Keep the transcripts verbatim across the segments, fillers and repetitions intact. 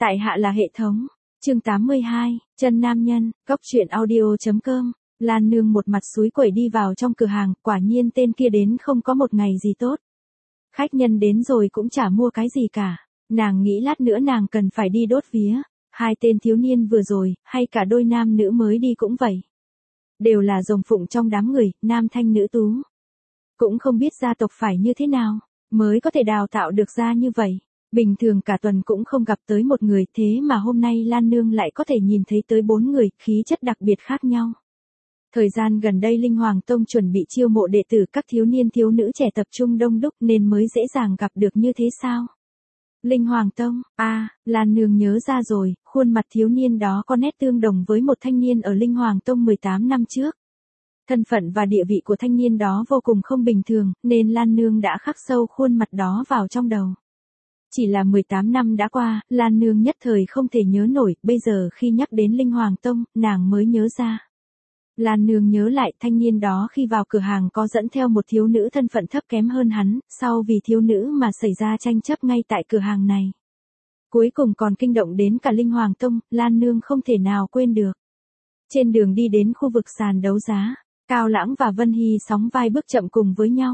Tại hạ là hệ thống. Chương tám mươi hai, chân nam nhân, cốc truyện audio.com. Lan Nương một mặt xúi quẩy đi vào trong cửa hàng, quả nhiên tên kia đến không có một ngày gì tốt. Khách nhân đến rồi cũng chả mua cái gì cả. Nàng nghĩ lát nữa nàng cần phải đi đốt vía. Hai tên thiếu niên vừa rồi, hay cả đôi nam nữ mới đi cũng vậy. Đều là rồng phụng trong đám người, nam thanh nữ tú. Cũng không biết gia tộc phải như thế nào, mới có thể đào tạo được ra như vậy. Bình thường cả tuần cũng không gặp tới một người, thế mà hôm nay Lan Nương lại có thể nhìn thấy tới bốn người, khí chất đặc biệt khác nhau. Thời gian gần đây Linh Hoàng Tông chuẩn bị chiêu mộ đệ tử, các thiếu niên thiếu nữ trẻ tập trung đông đúc nên mới dễ dàng gặp được như thế sao? Linh Hoàng Tông, a à, Lan Nương nhớ ra rồi, khuôn mặt thiếu niên đó có nét tương đồng với một thanh niên ở Linh Hoàng Tông mười tám năm trước. Thân phận và địa vị của thanh niên đó vô cùng không bình thường, nên Lan Nương đã khắc sâu khuôn mặt đó vào trong đầu. Chỉ là mười tám năm đã qua, Lan Nương nhất thời không thể nhớ nổi, bây giờ khi nhắc đến Linh Hoàng Tông, nàng mới nhớ ra. Lan Nương nhớ lại thanh niên đó khi vào cửa hàng có dẫn theo một thiếu nữ thân phận thấp kém hơn hắn, sau vì thiếu nữ mà xảy ra tranh chấp ngay tại cửa hàng này. Cuối cùng còn kinh động đến cả Linh Hoàng Tông, Lan Nương không thể nào quên được. Trên đường đi đến khu vực sàn đấu giá, Cao Lãng và Vân Hy sóng vai bước chậm cùng với nhau.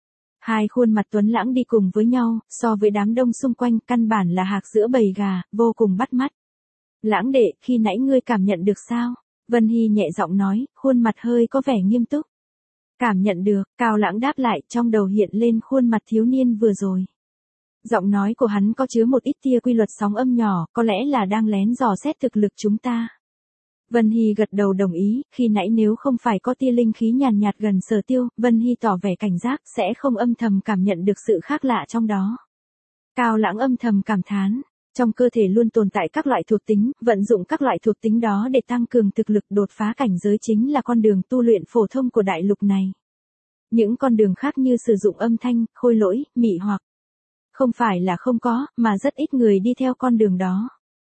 Hai khuôn mặt tuấn lãng đi cùng với nhau, so với đám đông xung quanh căn bản là hạc giữa bầy gà, vô cùng bắt mắt. Lãng đệ, khi nãy ngươi cảm nhận được sao? Vân Hy nhẹ giọng nói, khuôn mặt hơi có vẻ nghiêm túc. Cảm nhận được, Cao Lãng đáp lại, trong đầu hiện lên khuôn mặt thiếu niên vừa rồi. Giọng nói của hắn có chứa một ít tia quy luật sóng âm nhỏ, có lẽ là đang lén dò xét thực lực chúng ta. Vân Hy gật đầu đồng ý, khi nãy nếu không phải có tia linh khí nhàn nhạt gần Sở Tiêu, Vân Hy tỏ vẻ cảnh giác, sẽ không âm thầm cảm nhận được sự khác lạ trong đó. Cao Lãng âm thầm cảm thán, trong cơ thể luôn tồn tại các loại thuộc tính, vận dụng các loại thuộc tính đó để tăng cường thực lực, đột phá cảnh giới chính là con đường tu luyện phổ thông của đại lục này. Những con đường khác như sử dụng âm thanh, khôi lỗi, mị hoặc, không phải là không có, mà rất ít người đi theo con đường đó.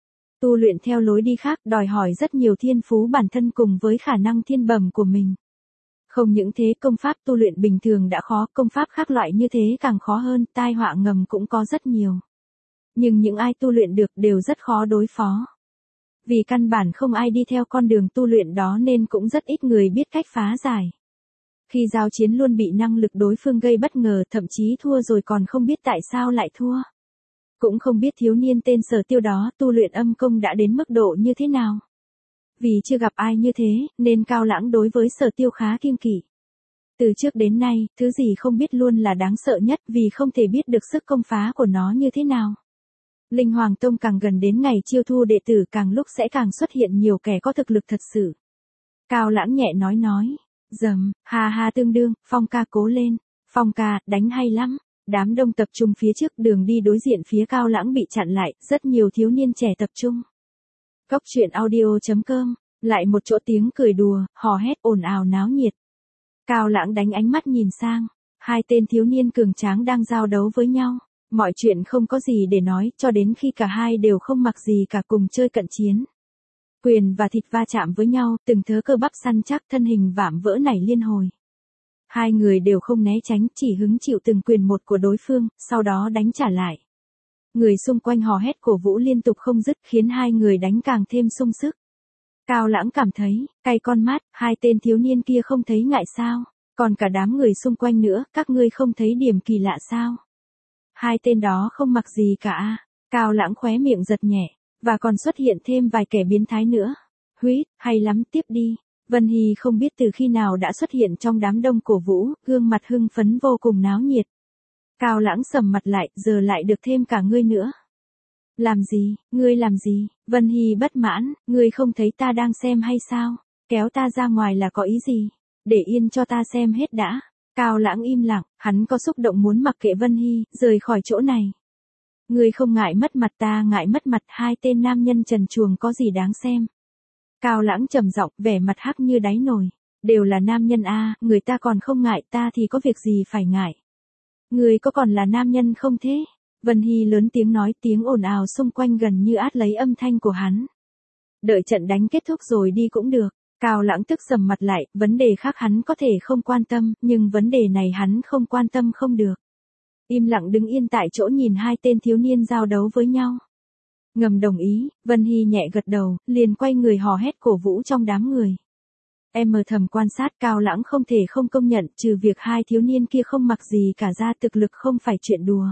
Tu luyện theo lối đi khác đòi hỏi rất nhiều thiên phú bản thân cùng với khả năng thiên bẩm của mình. Không những thế, công pháp tu luyện bình thường đã khó, công pháp khác loại như thế càng khó hơn, tai họa ngầm cũng có rất nhiều. Nhưng những ai tu luyện được đều rất khó đối phó. Vì căn bản không ai đi theo con đường tu luyện đó nên cũng rất ít người biết cách phá giải. Khi giao chiến luôn bị năng lực đối phương gây bất ngờ, thậm chí thua rồi còn không biết tại sao lại thua. Cũng không biết thiếu niên tên Sở Tiêu đó tu luyện âm công đã đến mức độ như thế nào. Vì chưa gặp ai như thế, nên Cao Lãng đối với Sở Tiêu khá kiêng kỵ. Từ trước đến nay, thứ gì không biết luôn là đáng sợ nhất vì không thể biết được sức công phá của nó như thế nào. Linh Hoàng Tông càng gần đến ngày chiêu thu đệ tử càng lúc sẽ càng xuất hiện nhiều kẻ có thực lực thật sự. Cao Lãng nhẹ nói nói, dầm, ha ha tương đương, Phong ca cố lên, Phong ca, đánh hay lắm. Đám đông tập trung phía trước, đường đi đối diện phía Cao Lãng bị chặn lại, rất nhiều thiếu niên trẻ tập trung. Cốc truyện audio.com, lại một chỗ tiếng cười đùa, hò hét ồn ào náo nhiệt. Cao Lãng đánh ánh mắt nhìn sang, hai tên thiếu niên cường tráng đang giao đấu với nhau. Mọi chuyện không có gì để nói, cho đến khi cả hai đều không mặc gì cả cùng chơi cận chiến. Quyền và thịt va chạm với nhau, từng thớ cơ bắp săn chắc, thân hình vạm vỡ nảy liên hồi. Hai người đều không né tránh, chỉ hứng chịu từng quyền một của đối phương, sau đó đánh trả lại. Người xung quanh hò hét cổ vũ liên tục không dứt, khiến hai người đánh càng thêm sung sức. Cao Lãng cảm thấy, cay con mắt, hai tên thiếu niên kia không thấy ngại sao? Còn cả đám người xung quanh nữa, các ngươi không thấy điểm kỳ lạ sao? Hai tên đó không mặc gì cả. Cao Lãng khóe miệng giật nhẹ, và còn xuất hiện thêm vài kẻ biến thái nữa. Huýt, hay lắm, tiếp đi. Vân Hy không biết từ khi nào đã xuất hiện trong đám đông cổ vũ, gương mặt hưng phấn vô cùng náo nhiệt. Cao Lãng sầm mặt lại, giờ lại được thêm cả ngươi nữa. Làm gì, ngươi làm gì? Vân Hy bất mãn, ngươi không thấy ta đang xem hay sao? Kéo ta ra ngoài là có ý gì? Để yên cho ta xem hết đã. Cao Lãng im lặng, hắn có xúc động muốn mặc kệ Vân Hy, rời khỏi chỗ này. Ngươi không ngại mất mặt, ta ngại mất mặt, hai tên nam nhân trần truồng có gì đáng xem? Cao Lãng trầm giọng, vẻ mặt hắc như đáy nồi. Đều là nam nhân a, người ta còn không ngại, ta thì có việc gì phải ngại. Ngươi có còn là nam nhân không thế? Vân Hy lớn tiếng nói, tiếng ồn ào xung quanh gần như át lấy âm thanh của hắn. Đợi trận đánh kết thúc rồi đi cũng được. Cao Lãng tức sầm mặt lại, vấn đề khác hắn có thể không quan tâm, nhưng vấn đề này hắn không quan tâm không được. Im lặng đứng yên tại chỗ nhìn hai tên thiếu niên giao đấu với nhau. Ngầm đồng ý, Vân Hy nhẹ gật đầu, liền quay người hò hét cổ vũ trong đám người. Em mờ thầm quan sát Cao Lãng không thể không công nhận, trừ việc hai thiếu niên kia không mặc gì cả ra, thực lực không phải chuyện đùa.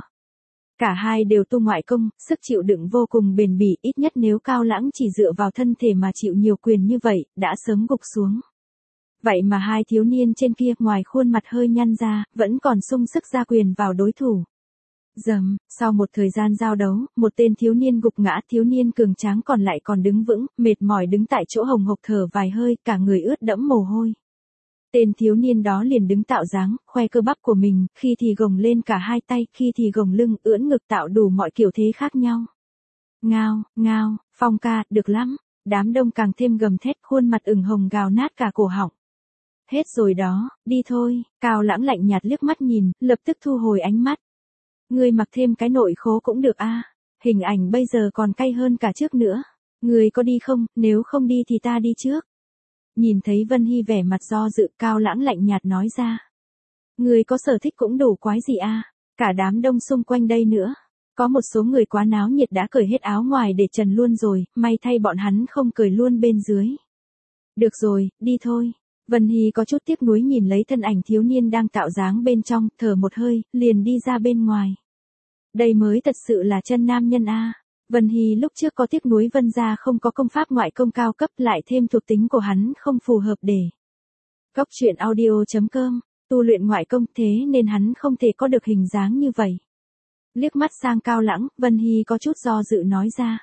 Cả hai đều tu ngoại công, sức chịu đựng vô cùng bền bỉ, ít nhất nếu Cao Lãng chỉ dựa vào thân thể mà chịu nhiều quyền như vậy, đã sớm gục xuống. Vậy mà hai thiếu niên trên kia, ngoài khuôn mặt hơi nhăn ra, vẫn còn sung sức ra quyền vào đối thủ. Dầm, sau một thời gian giao đấu, một tên thiếu niên gục ngã, thiếu niên cường tráng còn lại còn đứng vững, mệt mỏi đứng tại chỗ hồng hộc thở vài hơi, cả người ướt đẫm mồ hôi. Tên thiếu niên đó liền đứng tạo dáng, khoe cơ bắp của mình, khi thì gồng lên cả hai tay, khi thì gồng lưng, ưỡn ngực tạo đủ mọi kiểu thế khác nhau. Ngao, ngao, Phong ca, được lắm. Đám đông càng thêm gầm thét, khuôn mặt ửng hồng gào nát cả cổ họng. Hết rồi đó, đi thôi. Cao Lãng lạnh nhạt liếc mắt nhìn, lập tức thu hồi ánh mắt. Ngươi mặc thêm cái nội khố cũng được a. Hình ảnh bây giờ còn cay hơn cả trước nữa. Ngươi có đi không, nếu không đi thì ta đi trước. Nhìn thấy Vân Hy vẻ mặt do dự, Cao Lãng lạnh nhạt nói ra. Ngươi có sở thích cũng đủ quái gì a. Cả đám đông xung quanh đây nữa. Có một số người quá náo nhiệt đã cởi hết áo ngoài để trần luôn rồi, may thay bọn hắn không cởi luôn bên dưới. Được rồi, đi thôi. Vân Hy có chút tiếc nuối nhìn lấy thân ảnh thiếu niên đang tạo dáng bên trong, thở một hơi, liền đi ra bên ngoài. Đây mới thật sự là chân nam nhân a. Vân Hy lúc trước có tiếc nuối Vân gia không có công pháp ngoại công cao cấp, lại thêm thuộc tính của hắn không phù hợp để. Cốc truyện audio chấm com, tu luyện ngoại công, thế nên hắn không thể có được hình dáng như vậy. Liếc mắt sang Cao Lãng, Vân Hy có chút do dự nói ra.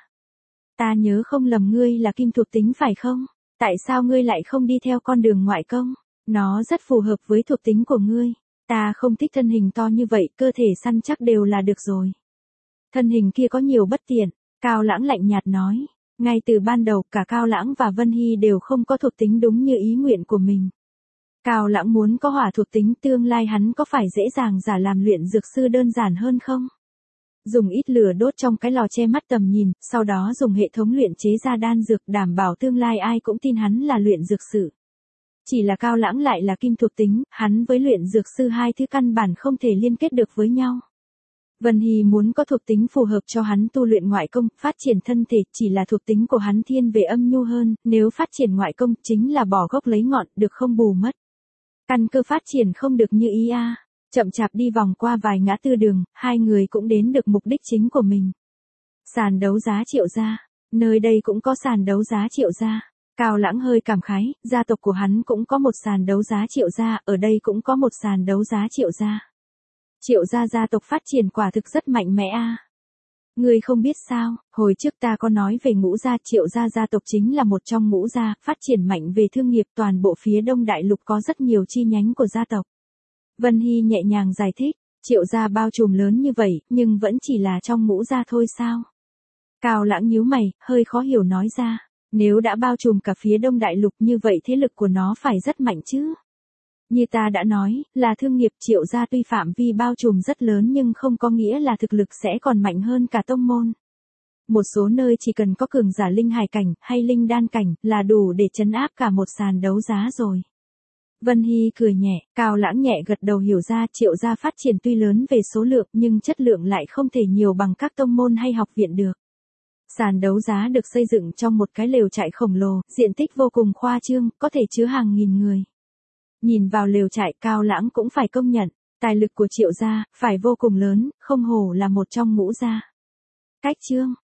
Ta nhớ không lầm ngươi là kim thuộc tính phải không? Tại sao ngươi lại không đi theo con đường ngoại công? Nó rất phù hợp với thuộc tính của ngươi. Ta không thích thân hình to như vậy, cơ thể săn chắc đều là được rồi. Thân hình kia có nhiều bất tiện, Cao Lãng lạnh nhạt nói. Ngay từ ban đầu, cả Cao Lãng và Vân Hy đều không có thuộc tính đúng như ý nguyện của mình. Cao Lãng muốn có hỏa thuộc tính, tương lai hắn có phải dễ dàng giả làm luyện dược sư đơn giản hơn không? Dùng ít lửa đốt trong cái lò che mắt tầm nhìn, sau đó dùng hệ thống luyện chế ra đan dược, đảm bảo tương lai ai cũng tin hắn là luyện dược sư. Chỉ là Cao Lãng lại là kim thuộc tính, hắn với luyện dược sư hai thứ căn bản không thể liên kết được với nhau. Vân Hy muốn có thuộc tính phù hợp cho hắn tu luyện ngoại công, phát triển thân thể, chỉ là thuộc tính của hắn thiên về âm nhu hơn, nếu phát triển ngoại công chính là bỏ gốc lấy ngọn, được không bù mất. Căn cơ phát triển không được như ý a. Chậm chạp đi vòng qua vài ngã tư đường, hai người cũng đến được mục đích chính của mình. Sàn đấu giá Triệu gia, nơi đây cũng có sàn đấu giá Triệu gia. Cao Lãng hơi cảm khái, gia tộc của hắn cũng có một sàn đấu giá Triệu gia, ở đây cũng có một sàn đấu giá Triệu gia. Triệu gia gia tộc phát triển quả thực rất mạnh mẽ a. Ngươi không biết sao, hồi trước ta có nói về Ngũ gia, Triệu gia gia tộc chính là một trong ngũ gia, phát triển mạnh về thương nghiệp, toàn bộ phía Đông Đại Lục có rất nhiều chi nhánh của gia tộc. Vân Hy nhẹ nhàng giải thích, Triệu gia bao trùm lớn như vậy, nhưng vẫn chỉ là trong ngũ gia thôi sao? Cao Lãng nhíu mày, hơi khó hiểu nói ra, nếu đã bao trùm cả phía Đông Đại Lục như vậy thế lực của nó phải rất mạnh chứ? Như ta đã nói, là thương nghiệp, Triệu gia tuy phạm vi bao trùm rất lớn nhưng không có nghĩa là thực lực sẽ còn mạnh hơn cả tông môn. Một số nơi chỉ cần có cường giả linh hải cảnh hay linh đan cảnh là đủ để trấn áp cả một sàn đấu giá rồi. Vân Hy cười nhẹ, Cao Lãng nhẹ gật đầu hiểu ra, Triệu gia phát triển tuy lớn về số lượng nhưng chất lượng lại không thể nhiều bằng các tông môn hay học viện được. Sàn đấu giá được xây dựng trong một cái lều trại khổng lồ, diện tích vô cùng khoa trương, có thể chứa hàng nghìn người. Nhìn vào lều trại, Cao Lãng cũng phải công nhận, tài lực của Triệu gia phải vô cùng lớn, không hổ là một trong ngũ gia. Cách chương